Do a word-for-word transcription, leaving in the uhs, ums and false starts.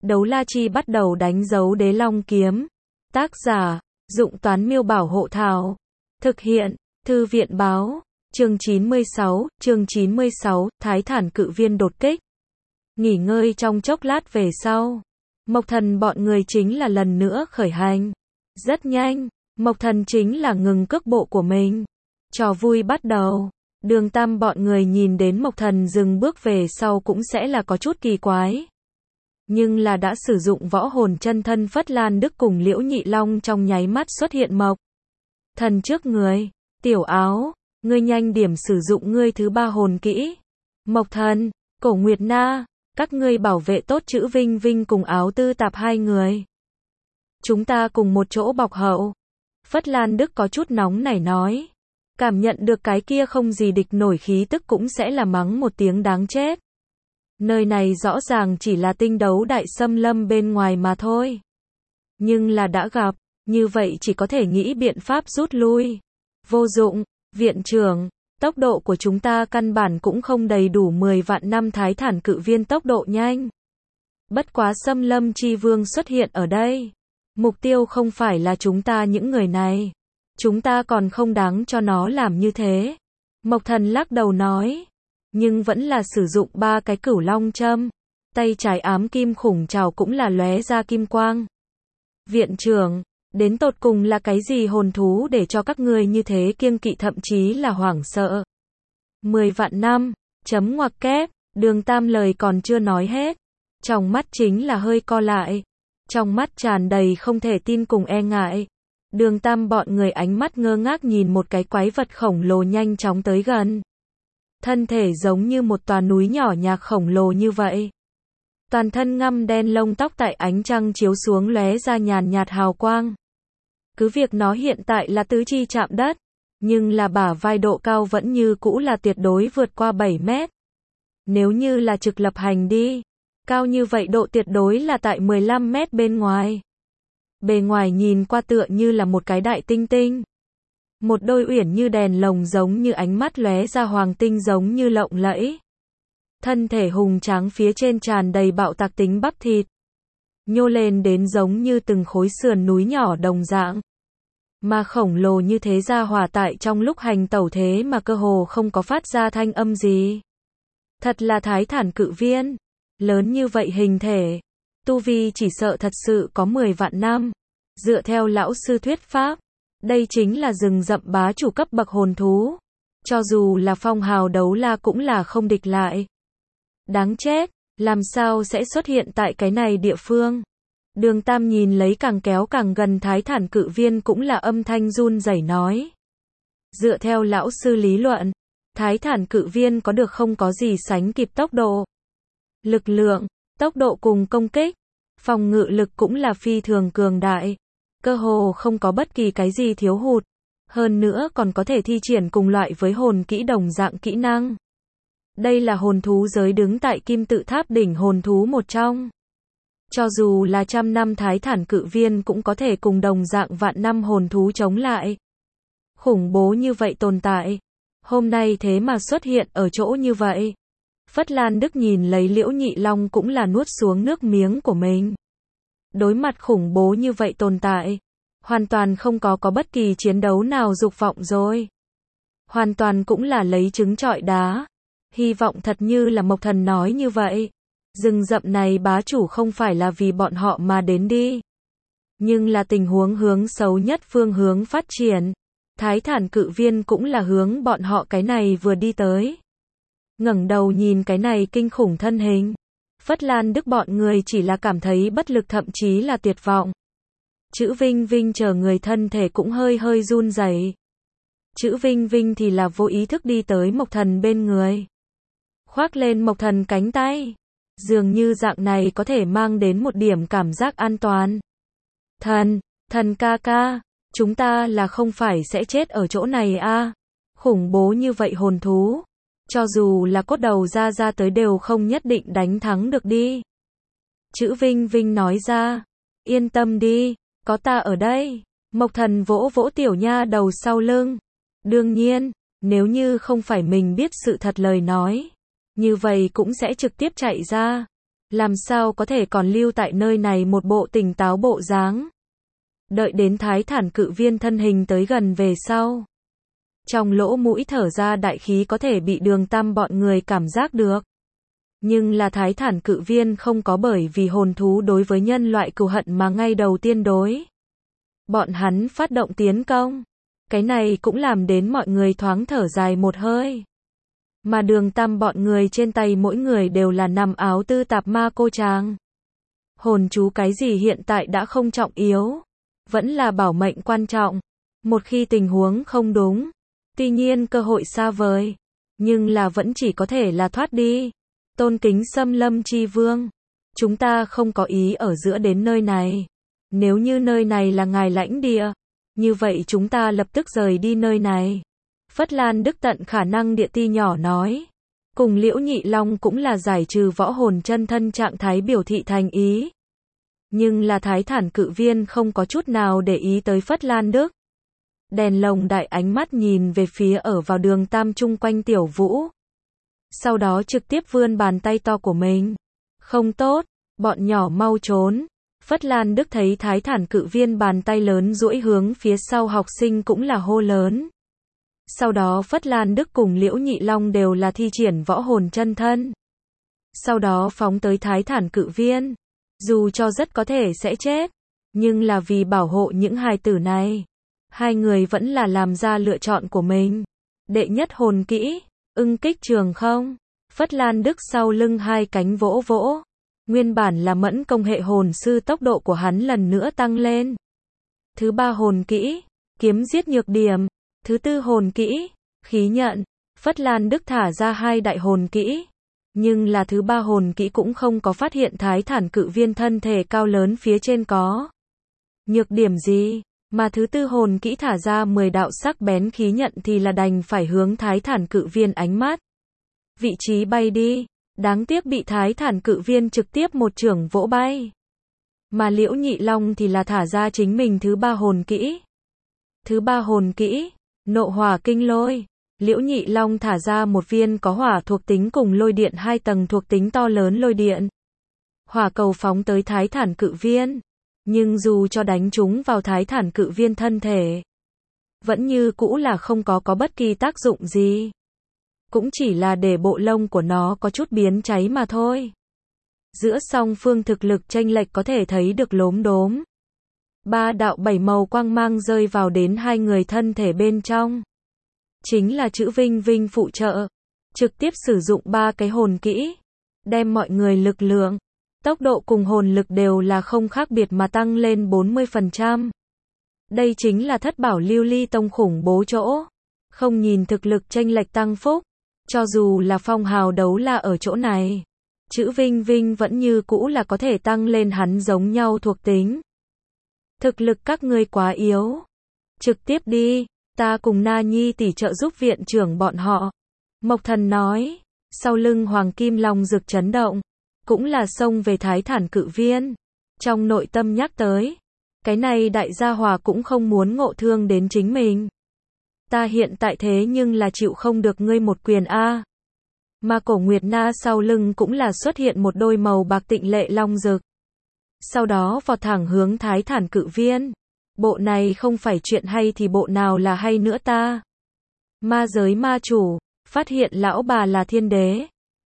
Đấu la chi bắt đầu đánh dấu đế long kiếm. Tác giả, Dụng Toán Miêu Bảo Hộ Thảo. Thực hiện, Thư viện Báo. Chương chín mươi sáu, chương chín mươi sáu, Thái Thản cự viên đột kích. Nghỉ ngơi trong chốc lát về sau. Mộc Thần bọn người chính là lần nữa khởi hành. Rất nhanh, Mộc Thần chính là ngừng cước bộ của mình. Trò vui bắt đầu. Đường Tam bọn người nhìn đến Mộc Thần dừng bước về sau cũng sẽ là có chút kỳ quái. Nhưng là đã sử dụng võ hồn chân thân Phất Lan Đức cùng Liễu Nhị Long trong nháy mắt xuất hiện Mộc Thần trước người. Tiểu Áo, ngươi nhanh điểm sử dụng ngươi thứ ba hồn kỹ. Mộc Thần, Cổ Nguyệt Na, các ngươi bảo vệ tốt chữ Vinh Vinh cùng Áo Tư Tạp hai người. Chúng ta cùng một chỗ bọc hậu. Phất Lan Đức có chút nóng nảy nói. Cảm nhận được cái kia không gì địch nổi khí tức cũng sẽ là mắng một tiếng đáng chết. Nơi này rõ ràng chỉ là tinh đấu đại xâm lâm bên ngoài mà thôi. Nhưng là đã gặp, như vậy chỉ có thể nghĩ biện pháp rút lui. Vô dụng, viện trưởng, tốc độ của chúng ta căn bản cũng không đầy đủ mười vạn năm Thái Thản cự viên tốc độ nhanh. Bất quá xâm lâm chi vương xuất hiện ở đây. Mục tiêu không phải là chúng ta những người này. Chúng ta còn không đáng cho nó làm như thế. Mộc Thần lắc đầu nói. Nhưng vẫn là sử dụng ba cái cửu long châm. Tay trái ám kim khủng trảo cũng là lóe ra kim quang. Viện trưởng, đến tột cùng là cái gì hồn thú để cho các ngươi như thế kiêng kỵ thậm chí là hoảng sợ. Mười vạn năm, chấm ngoặc kép, Đường Tam lời còn chưa nói hết. Trong mắt chính là hơi co lại. Trong mắt tràn đầy không thể tin cùng e ngại. Đường Tam bọn người ánh mắt ngơ ngác nhìn một cái quái vật khổng lồ nhanh chóng tới gần. Thân thể giống như một tòa núi nhỏ nhạc khổng lồ như vậy. Toàn thân ngăm đen lông tóc tại ánh trăng chiếu xuống lóe ra nhàn nhạt hào quang. Cứ việc nó hiện tại là tứ chi chạm đất, nhưng là bả vai độ cao vẫn như cũ là tuyệt đối vượt qua bảy mét. Nếu như là trực lập hành đi, cao như vậy độ tuyệt đối là tại mười lăm mét bên ngoài. Bề ngoài nhìn qua tựa như là một cái đại tinh tinh. Một đôi uyển như đèn lồng giống như ánh mắt lóe ra hoàng tinh giống như lộng lẫy. Thân thể hùng tráng phía trên tràn đầy bạo tạc tính bắp thịt. Nhô lên đến giống như từng khối sườn núi nhỏ đồng dạng. Mà khổng lồ như thế ra hỏa tại trong lúc hành tẩu thế mà cơ hồ không có phát ra thanh âm gì. Thật là Thái Thản cự viên. Lớn như vậy hình thể. Tu vi chỉ sợ thật sự có mười vạn năm. Dựa theo lão sư thuyết pháp, đây chính là rừng rậm bá chủ cấp bậc hồn thú. Cho dù là phong hào đấu la cũng là không địch lại. Đáng chết, làm sao sẽ xuất hiện tại cái này địa phương? Đường Tam nhìn lấy càng kéo càng gần Thái Thản cự viên cũng là âm thanh run rẩy nói. Dựa theo lão sư lý luận, Thái Thản cự viên có được không có gì sánh kịp tốc độ, lực lượng, tốc độ cùng công kích, phòng ngự lực cũng là phi thường cường đại. Cơ hồ không có bất kỳ cái gì thiếu hụt. Hơn nữa còn có thể thi triển cùng loại với hồn kỹ đồng dạng kỹ năng. Đây là hồn thú giới đứng tại kim tự tháp đỉnh hồn thú một trong. Cho dù là trăm năm Thái Thản cự viên cũng có thể cùng đồng dạng vạn năm hồn thú chống lại. Khủng bố như vậy tồn tại. Hôm nay thế mà xuất hiện ở chỗ như vậy. Phất Lan Đức nhìn lấy Liễu Nhị Long cũng là nuốt xuống nước miếng của mình. Đối mặt khủng bố như vậy tồn tại, hoàn toàn không có có bất kỳ chiến đấu nào dục vọng rồi. Hoàn toàn cũng là lấy trứng trọi đá. Hy vọng thật như là Mộc Thần nói như vậy. Rừng rậm này bá chủ không phải là vì bọn họ mà đến đi. Nhưng là tình huống hướng xấu nhất phương hướng phát triển. Thái Thản cự viên cũng là hướng bọn họ cái này vừa đi tới. Ngẩng đầu nhìn cái này kinh khủng thân hình. Phất Lan Đức bọn người chỉ là cảm thấy bất lực thậm chí là tuyệt vọng. Chữ Vinh Vinh chờ người thân thể cũng hơi hơi run rẩy. Chữ Vinh Vinh thì là vô ý thức đi tới Mộc Thần bên người. Khoác lên Mộc Thần cánh tay. Dường như dạng này có thể mang đến một điểm cảm giác an toàn. Thần, thần ca ca, chúng ta là không phải sẽ chết ở chỗ này a? À? Khủng bố như vậy hồn thú. Cho dù là cốt đầu ra ra tới đều không nhất định đánh thắng được đi. Chữ Vinh Vinh nói ra. Yên tâm đi, có ta ở đây. Mộc Thần vỗ vỗ tiểu nha đầu sau lưng. Đương nhiên, nếu như không phải mình biết sự thật lời nói, như vậy cũng sẽ trực tiếp chạy ra. làm sao có thể còn lưu tại nơi này một bộ tỉnh táo bộ dáng. Đợi đến Thái Thản Cự Viên thân hình tới gần về sau. Trong lỗ mũi thở ra đại khí có thể bị Đường Tam bọn người cảm giác được. Nhưng là Thái Thản Cự Viên không có bởi vì hồn thú đối với nhân loại cừu hận mà ngay đầu tiên đối. Bọn hắn phát động tiến công. Cái này cũng làm đến mọi người thoáng thở dài một hơi. Mà Đường Tam bọn người trên tay mỗi người đều là nằm áo tư tạp ma cô tràng. Hồn chú cái gì hiện tại đã không trọng yếu. Vẫn là bảo mệnh quan trọng. Một khi tình huống không đúng. Tuy nhiên cơ hội xa vời. Nhưng là vẫn chỉ có thể là thoát đi. Tôn kính Xâm Lâm Chi Vương. Chúng ta không có ý ở giữa đến nơi này. Nếu như nơi này là ngài lãnh địa. Như vậy chúng ta lập tức rời đi nơi này. Phất Lan Đức tận khả năng địa ti nhỏ nói. Cùng Liễu Nhị Long cũng là giải trừ võ hồn chân thân trạng thái biểu thị thành ý. Nhưng là Thái Thản Cự Viên không có chút nào để ý tới Phất Lan Đức. Đèn lồng đại ánh mắt nhìn về phía ở vào Đường Tam chung quanh Tiểu Vũ. Sau đó trực tiếp vươn bàn tay to của mình. Không tốt, bọn nhỏ mau trốn. Phất Lan Đức thấy Thái Thản Cự Viên bàn tay lớn duỗi hướng phía sau học sinh cũng là hô lớn. Sau đó Phất Lan Đức cùng Liễu Nhị Long đều là thi triển võ hồn chân thân. Sau đó phóng tới Thái Thản Cự Viên. Dù cho rất có thể sẽ chết, nhưng là vì bảo hộ những hài tử này. Hai người vẫn là làm ra lựa chọn của mình. Đệ nhất hồn kỹ, ưng kích trường không. Phất Lan Đức sau lưng hai cánh vỗ vỗ. Nguyên bản là mẫn công hệ hồn sư tốc độ của hắn lần nữa tăng lên. Thứ ba hồn kỹ, kiếm giết nhược điểm. Thứ tư hồn kỹ, khí nhận. Phất Lan Đức thả ra hai đại hồn kỹ. Nhưng là thứ ba hồn kỹ cũng không có phát hiện Thái Thản Cự Viên thân thể cao lớn phía trên có nhược điểm gì. Mà thứ tư hồn kỹ thả ra mười đạo sắc bén khí nhận thì là đành phải hướng Thái Thản Cự Viên ánh mắt. Vị trí bay đi. Đáng tiếc bị Thái Thản Cự Viên trực tiếp một chưởng vỗ bay. Mà Liễu Nhị Long thì là thả ra chính mình thứ ba hồn kỹ. Thứ ba hồn kỹ, nộ hỏa kinh lôi. Liễu Nhị Long thả ra một viên có hỏa thuộc tính cùng lôi điện hai tầng thuộc tính to lớn lôi điện. Hỏa cầu phóng tới Thái Thản Cự Viên. Nhưng dù cho đánh chúng vào Thái Thản Cự Viên thân thể, vẫn như cũ là không có có bất kỳ tác dụng gì. Cũng chỉ là để bộ lông của nó có chút biến cháy mà thôi. Giữa song phương thực lực chênh lệch có thể thấy được lốm đốm. Ba đạo bảy màu quang mang rơi vào đến hai người thân thể bên trong. Chính là chữ Vinh Vinh phụ trợ. Trực tiếp sử dụng ba cái hồn kỹ. Đem mọi người lực lượng, tốc độ cùng hồn lực đều là không khác biệt mà tăng lên bốn mươi phần trăm. Đây chính là thất bảo lưu ly tông khủng bố chỗ. Không nhìn thực lực chênh lệch tăng phúc. Cho dù là phong hào đấu la ở chỗ này. Chữ Vinh Vinh vẫn như cũ là có thể tăng lên hắn giống nhau thuộc tính. Thực lực các ngươi quá yếu. Trực tiếp đi, ta cùng Na Nhi tỷ trợ giúp viện trưởng bọn họ. Mộc Thần nói, sau lưng Hoàng Kim Long rực chấn động. Cũng là xông về Thái Thản Cự Viên. Trong nội tâm nhắc tới. Cái này đại gia hòa cũng không muốn ngộ thương đến chính mình. Ta hiện tại thế nhưng là chịu không được ngươi một quyền A. Mà Cổ Nguyệt Na sau lưng cũng là xuất hiện một đôi màu bạc tịnh lệ long rực. Sau đó vọt thẳng hướng Thái Thản Cự Viên. Bộ này không phải chuyện hay thì bộ nào là hay nữa ta. Ma giới ma chủ, phát hiện lão bà là thiên đế.